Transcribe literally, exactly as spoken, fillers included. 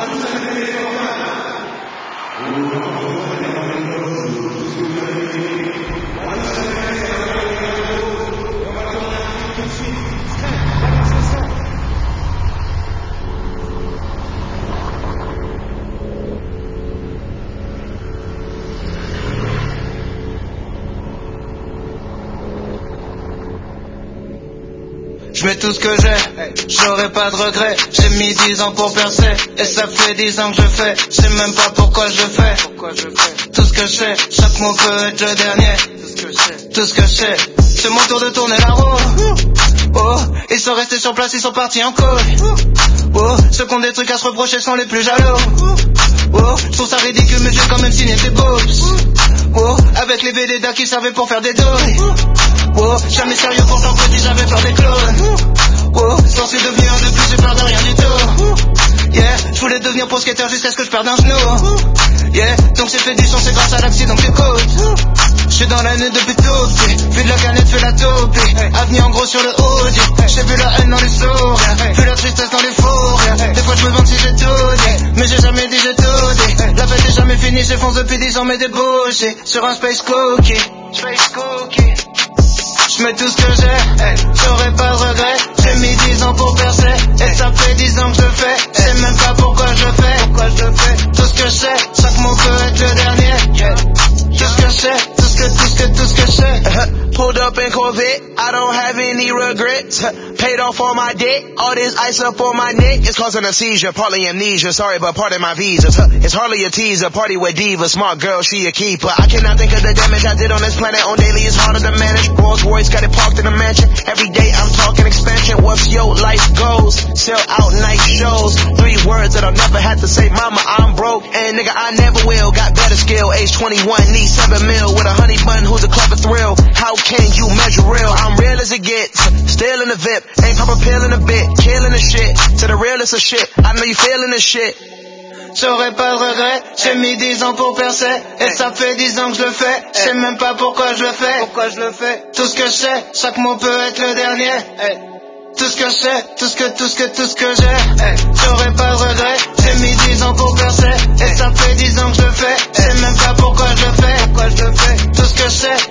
Je mets tout ce que j'ai, j'aurai pas de regrets. J'ai mis dix ans pour percer, et ça fait dix ans que je fais. Je sais même pas pourquoi je fais. Tout ce que je sais, chaque mot peut être le dernier. Tout ce que je sais, c'est mon tour de tourner la roue. Oh, ils sont restés sur place, ils sont partis en couille. Oh, ceux qui ont des trucs à se reprocher sont les plus jaloux. Oh, je trouve ça ridicule mais j'ai quand même signé tes boobs. Oh, avec les V D D A qui servaient pour faire des douilles. Oh, jamais sérieux pourtant petit j'avais peur des clones. Oh, j'en suis devenu un de plus, j'ai peur de rien du tout. Yeah, je voulais devenir pro skater jusqu'à ce que je perde un genou. Yeah, donc j'ai fait du son, c'est grâce à l'accident que j'écoute. J'suis dans l'année depuis tout petit, vu de la canette, fais la taupe. Avenue en gros sur le Audi, j'ai vu la haine dans les sourires, vu la tristesse dans les fours. Des fois je me vante si j'ai tout dit, mais j'ai jamais dit j'ai tout dit. La fête est jamais finie, j'fonce depuis dix ans mais débauché sur un space cookie. Space cookie. J'mets tout ce que j'ai, j'aurai pas de regrets. J'ai mis dix ans pour percer, et ça fait dix ans que je le fais. J'sais même pas pourquoi je le fais, pourquoi je le fais. Tout ce que je sais, chaque mot peut être le dernier. Tout ce que je sais, tout ce que, tout ce que, tout ce que je sais. Pulled up in Corvette, I don't have any regrets. Paid off all my debt, all this ice up on my neck. It's causing a seizure, partly amnesia. Sorry, but pardon my visa. It's hardly a teaser, party with diva. Smart girl, she a keeper. I cannot think of the damage I did on this planet. On daily, it's harder to manage. Rolls Royce got it parked in a mansion. Every day I'm talking expansion. What's your life goals? Sell out night shows. Three words that I'll never have to say. Mama, I'm broke, and nigga, I never will. Got better skill, age twenty-one, need seven mil with a honey bun. Who's a clever thrill? How can you measure real? I'm real as it gets. Still in the V I P, ain't pop a pill in a bit. Killing the shit, to the realest of shit. I know you feeling this shit. J'aurais pas de regrets, j'ai mis dix ans pour percer, et ça fait dix ans que je le fais. Je sais même pas pourquoi je le fais, pourquoi je le fais. Tout ce que je sais, chaque mot peut être le dernier. Tout ce que je sais, tout ce que, tout ce que, tout ce que j'ai. J'aurais pas de regrets, j'ai mis dix ans pour percer, et ça fait dix ans que je le fais. Je sais même pas pourquoi je le fais, pourquoi je le fais. Tout ce que je sais,